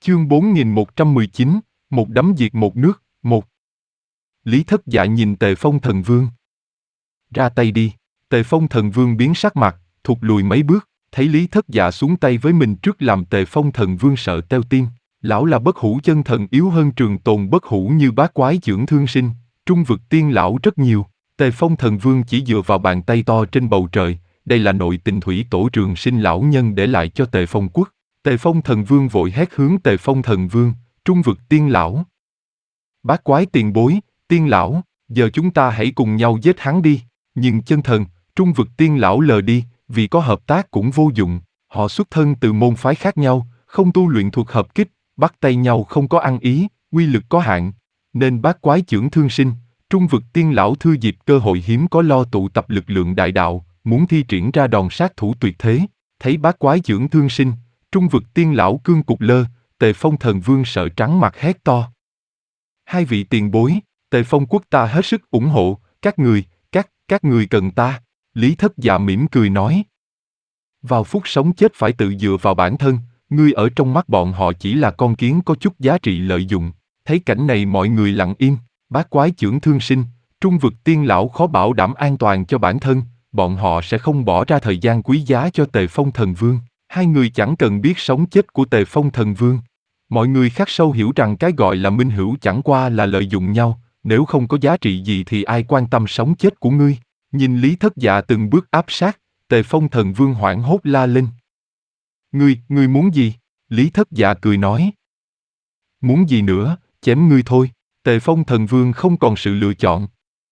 Chương 4119, một đấm diệt một nước, một. Lý Thất Dạ nhìn Tề Phong Thần Vương. Ra tay đi. Tề Phong Thần Vương biến sắc mặt, thụt lùi mấy bước, thấy Lý Thất Dạ xuống tay với mình trước làm Tề Phong Thần Vương sợ teo tim. Lão là bất hủ chân thần yếu hơn trường tồn bất hủ như bát quái chưởng thương sinh, trung vực tiên lão rất nhiều. Tề Phong Thần Vương chỉ dựa vào bàn tay to trên bầu trời, đây là nội tình thủy tổ trường sinh lão nhân để lại cho Tề Phong quốc. Tề Phong Thần Vương vội hét hướng Tề Phong Thần Vương, trung vực tiên lão. Bát quái tiền bối, tiên lão, giờ chúng ta hãy cùng nhau giết hắn đi. Nhưng chân thần, trung vực tiên lão lờ đi, vì có hợp tác cũng vô dụng. Họ xuất thân từ môn phái khác nhau, không tu luyện thuộc hợp kích, bắt tay nhau không có ăn ý, uy lực có hạn. Nên bát quái chưởng thương sinh, trung vực tiên lão thư dịp cơ hội hiếm có lo tụ tập lực lượng đại đạo, muốn thi triển ra đòn sát thủ tuyệt thế. Thấy bát quái chưởng thương sinh, trung vực tiên lão cương cục lơ, Tề Phong Thần Vương sợ trắng mặt hét to. Hai vị tiền bối, Tề Phong quốc ta hết sức ủng hộ, các người cần ta. Lý Thất Dạ mỉm cười nói. Vào phút sống chết phải tự dựa vào bản thân, ngươi ở trong mắt bọn họ chỉ là con kiến có chút giá trị lợi dụng. Thấy cảnh này mọi người lặng im, bát quái chưởng thương sinh, trung vực tiên lão khó bảo đảm an toàn cho bản thân, bọn họ sẽ không bỏ ra thời gian quý giá cho Tề Phong Thần Vương. Hai người chẳng cần biết sống chết của Tề Phong Thần Vương. Mọi người khắc sâu hiểu rằng cái gọi là minh hữu chẳng qua là lợi dụng nhau, nếu không có giá trị gì thì ai quan tâm sống chết của ngươi. Nhìn Lý Thất Dạ từng bước áp sát, Tề Phong Thần Vương hoảng hốt la lên. Ngươi muốn gì? Lý Thất Dạ cười nói. Muốn gì nữa, chém ngươi thôi. Tề Phong Thần Vương không còn sự lựa chọn.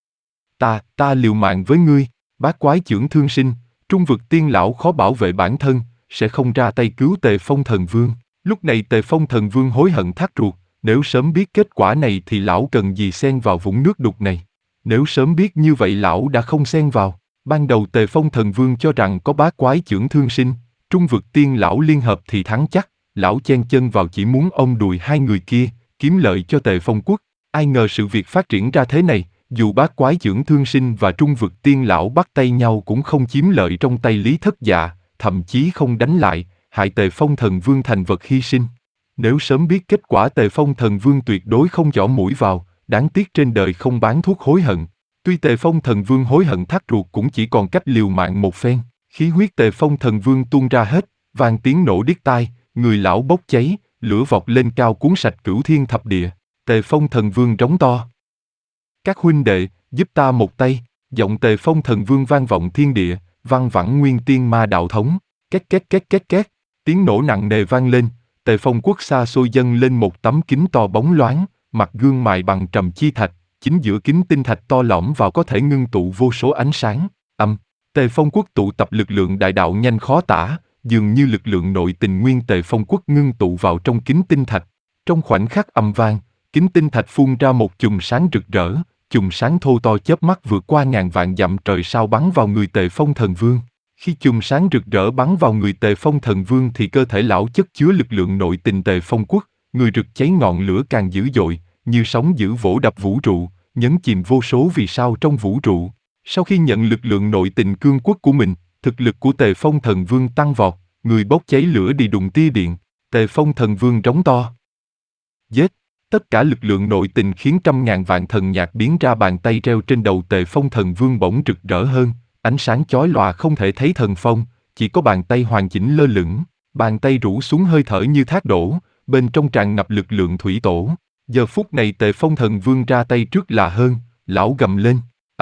Ta liều mạng với ngươi, bát quái chưởng thương sinh, trung vực tiên lão khó bảo vệ bản thân, sẽ không ra tay cứu Tề Phong Thần Vương. Lúc này Tề Phong Thần Vương hối hận thắt ruột, nếu sớm biết kết quả này thì lão cần gì xen vào vũng nước đục này. Nếu sớm biết như vậy lão đã không xen vào. Ban đầu Tề Phong Thần Vương cho rằng có bát quái chưởng thương sinh, trung vực tiên lão liên hợp thì thắng chắc, lão chen chân vào chỉ muốn ôm đùi hai người kia, kiếm lợi cho Tề Phong quốc. Ai ngờ sự việc phát triển ra thế này, dù bát quái chưởng thương sinh và trung vực tiên lão bắt tay nhau cũng không chiếm lợi trong tay Lý Thất Dạ, thậm chí không đánh lại, hại Tề Phong Thần Vương thành vật hy sinh. Nếu sớm biết kết quả Tề Phong Thần Vương tuyệt đối không chỏ mũi vào, đáng tiếc trên đời không bán thuốc hối hận. Tuy Tề Phong Thần Vương hối hận thắt ruột cũng chỉ còn cách liều mạng một phen, khí huyết Tề Phong Thần Vương tuôn ra hết, vang tiếng nổ điếc tai, người lão bốc cháy, lửa vọt lên cao cuốn sạch cửu thiên thập địa. Tề Phong Thần Vương rống to. Các huynh đệ, giúp ta một tay. Giọng Tề Phong Thần Vương vang vọng thiên địa, vang vẳng nguyên tiên ma đạo thống. Két. Tiếng nổ nặng nề vang lên, Tề Phong quốc xa xôi dâng lên một tấm kính to bóng loáng, mặt gương mài bằng trầm chi thạch, chính giữa kính tinh thạch to lõm vào có thể ngưng tụ vô số ánh sáng. Tề Phong quốc tụ tập lực lượng đại đạo nhanh khó tả, dường như lực lượng nội tình nguyên Tề Phong quốc ngưng tụ vào trong kính tinh thạch. Trong khoảnh khắc ầm vang, kính tinh thạch phun ra một chùm sáng rực rỡ, chùm sáng thô to chớp mắt vượt qua ngàn vạn dặm trời sao bắn vào người Tề Phong Thần Vương. Khi chùm sáng rực rỡ bắn vào người Tề Phong Thần Vương thì cơ thể lão chất chứa lực lượng nội tình Tề Phong quốc, người rực cháy ngọn lửa càng dữ dội, như sóng dữ vỗ đập vũ trụ, nhấn chìm vô số vì sao trong vũ trụ. Sau khi nhận lực lượng nội tình cương quốc của mình, thực lực của Tề Phong Thần Vương tăng vọt, người bốc cháy lửa đi đùng tia điện. Tề Phong Thần Vương rống to. Giết! Tất cả lực lượng nội tình khiến trăm ngàn vạn thần nhạc biến ra bàn tay treo trên đầu Tề Phong Thần Vương bỗng rực rỡ hơn, ánh sáng chói lòa không thể thấy thần phong, chỉ có bàn tay hoàn chỉnh lơ lửng, bàn tay rũ xuống hơi thở như thác đổ, bên trong tràn ngập lực lượng thủy tổ. Giờ phút này Tề Phong Thần Vương ra tay trước là hơn, lão gầm lên,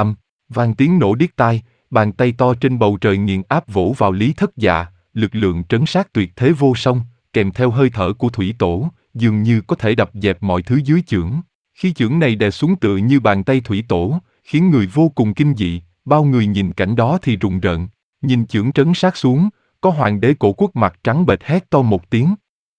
vang tiếng nổ điếc tai, bàn tay to trên bầu trời nghiền áp vỗ vào Lý Thất Dạ, lực lượng trấn sát tuyệt thế vô song, kèm theo hơi thở của thủy tổ, dường như có thể đập dẹp mọi thứ dưới chưởng. Khi chưởng này đè xuống tựa như bàn tay thủy tổ, khiến người vô cùng kinh dị, bao người nhìn cảnh đó thì rùng rợn. Nhìn chưởng trấn sát xuống, có hoàng đế cổ quốc mặt trắng bệch hét to một tiếng.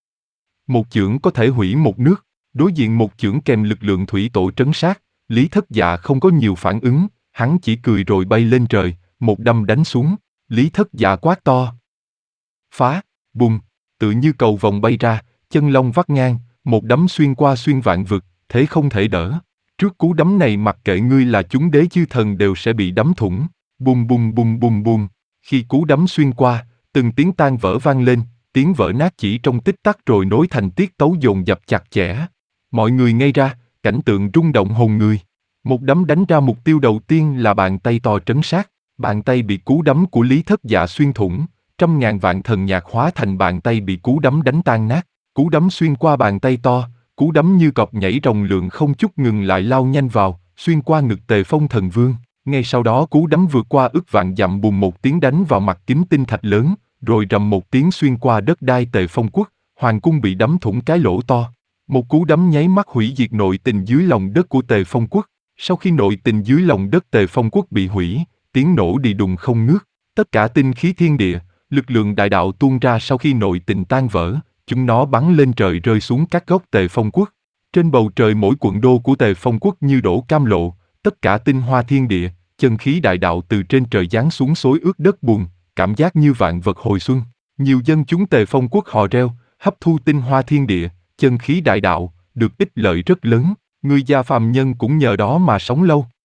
Một chưởng có thể hủy một nước, đối diện một chưởng kèm lực lượng thủy tổ trấn sát, Lý Thất Dạ không có nhiều phản ứng, hắn chỉ cười rồi bay lên trời, một đâm đánh xuống. Lý Thất Dạ quát to. Phá, bùng, tự như cầu vồng bay ra, chân long vắt ngang, một đấm xuyên qua xuyên vạn vực, thế không thể đỡ. Trước cú đấm này mặc kệ ngươi là chúng đế chư thần đều sẽ bị đấm thủng. Bùng. Khi cú đấm xuyên qua, từng tiếng tan vỡ vang lên, tiếng vỡ nát chỉ trong tích tắc rồi nối thành tiết tấu dồn dập chặt chẽ. Mọi người ngây ra, cảnh tượng rung động hồn người. Một đấm đánh ra mục tiêu đầu tiên là bàn tay to trấn sát. Bàn tay bị cú đấm của Lý Thất Dạ xuyên thủng, trăm ngàn vạn thần nhạc hóa thành bàn tay bị cú đấm đánh tan nát. Cú đấm xuyên qua bàn tay to, cú đấm như cọp nhảy rồng lượng không chút ngừng lại lao nhanh vào, xuyên qua ngực Tề Phong Thần Vương. Ngay sau đó cú đấm vượt qua ức vạn dặm bùng một tiếng đánh vào mặt kính tinh thạch lớn, rồi rầm một tiếng xuyên qua đất đai Tề Phong Quốc, hoàng cung bị đấm thủng cái lỗ to. Một cú đấm nháy mắt hủy diệt nội tình dưới lòng đất của Tề Phong Quốc. Sau khi nội tình dưới lòng đất Tề Phong Quốc bị hủy, tiếng nổ đi đùng không ngớt. Tất cả tinh khí thiên địa, lực lượng đại đạo tuôn ra sau khi nội tình tan vỡ, chúng nó bắn lên trời rơi xuống các góc Tề Phong Quốc. Trên bầu trời mỗi quận đô của Tề Phong Quốc như đổ cam lộ, tất cả tinh hoa thiên địa, chân khí đại đạo từ trên trời giáng xuống xối ướt đất bùn, cảm giác như vạn vật hồi xuân. Nhiều dân chúng Tề Phong Quốc hò reo, hấp thu tinh hoa thiên địa, chân khí đại đạo, được ích lợi rất lớn, người già phàm nhân cũng nhờ đó mà sống lâu.